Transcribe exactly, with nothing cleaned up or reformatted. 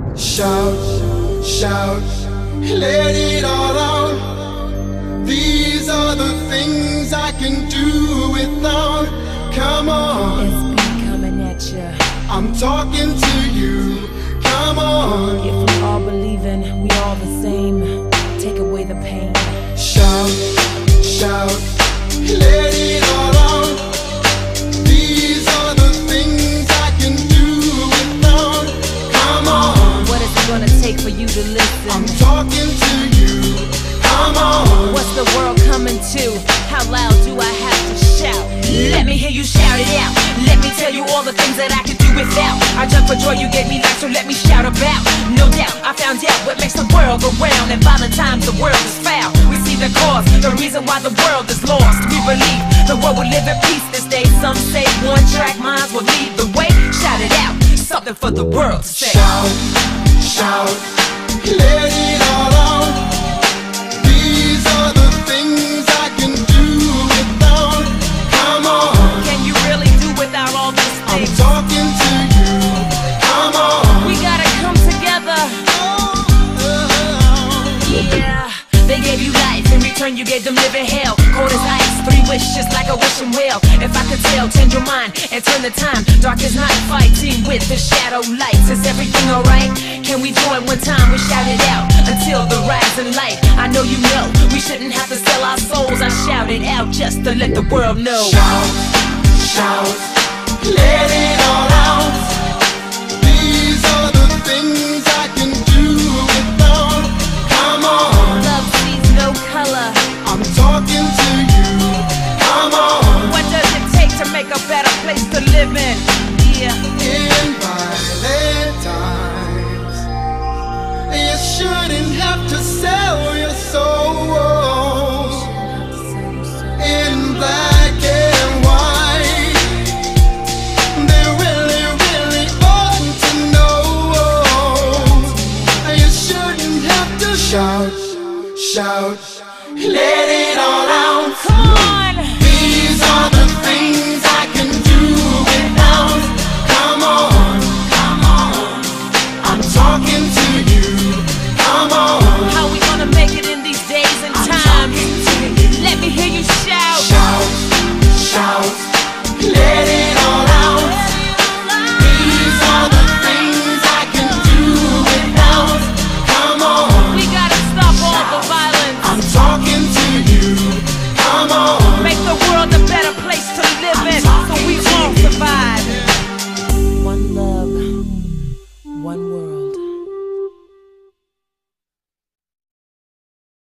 Shout, shout, let it all out. These are the things I can do without. Come on, S B coming at ya. I'm talking to you. Come on, If we all believing we all the same, take away the pain. shout, shout, let it all out. These are the things I can do without. Come on, What is it gonna take for you to listen? I'm talking to you. Come on, What's the world coming to? How loud do I have to shout? Let me hear you shout it out. Let me tell you all the things that I could do without. I jump for joy, you gave me life, so let me shout about. No doubt, I found out what makes the world go round. And violent times, the world is foul. We see the cause, the reason why the world is lost. We believe the world will live in peace this day. Some say one track minds will lead the way. Shout it out, something for the world to say. shout, shout, let it all out. These are the things I can do without. Come on, Can you really do without all these I'm things? talking to you. Come on, We gotta come together. Yeah, they gave you life, in return you gave them living hell. Cold as ice, three wishes like a wishing well. If I could tell, change your mind and turn the time. Dark is not fighting with the shadow lights. Is everything alright? Can we join one time? We shout it out until the rising light. I know you know we shouldn't have to sell our souls. I shout it out just to let the world know. shout, shout, let it all out.